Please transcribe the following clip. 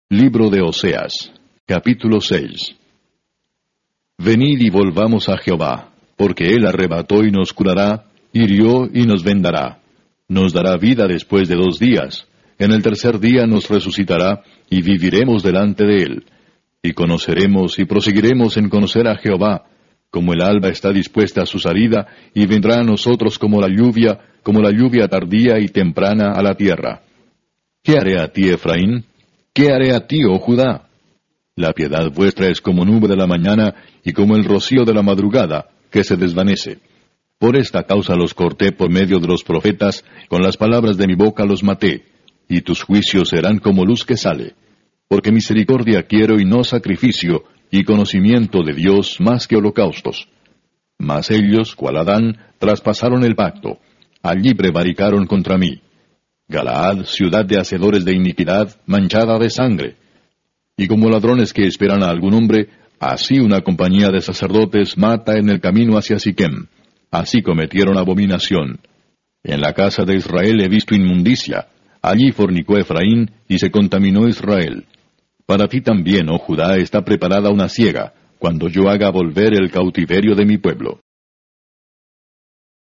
Libro de Oseas, capítulo 6. Venid y volvamos a Jehová, porque Él arrebató y nos curará, hirió y nos vendará. Nos dará vida después de 2 días. En el tercer día nos resucitará, y viviremos delante de Él. Y conoceremos y proseguiremos en conocer a Jehová, como el alba está dispuesta a su salida, y vendrá a nosotros como la lluvia tardía y temprana a la tierra. ¿Qué haré a ti, Efraín? ¿Qué haré a ti, oh Judá? La piedad vuestra es como nube de la mañana y como el rocío de la madrugada, que se desvanece. Por esta causa los corté por medio de los profetas, con las palabras de mi boca los maté, y tus juicios serán como luz que sale. Porque misericordia quiero y no sacrificio, y conocimiento de Dios más que holocaustos. Mas ellos, cual Adán, traspasaron el pacto. Allí prevaricaron contra mí. Galaad, ciudad de hacedores de iniquidad, manchada de sangre. Y como ladrones que esperan a algún hombre, así una compañía de sacerdotes mata en el camino hacia Siquem. Así cometieron abominación. En la casa de Israel he visto inmundicia. Allí fornicó Efraín, y se contaminó Israel. Para ti también, oh Judá, está preparada una siega, cuando yo haga volver el cautiverio de mi pueblo.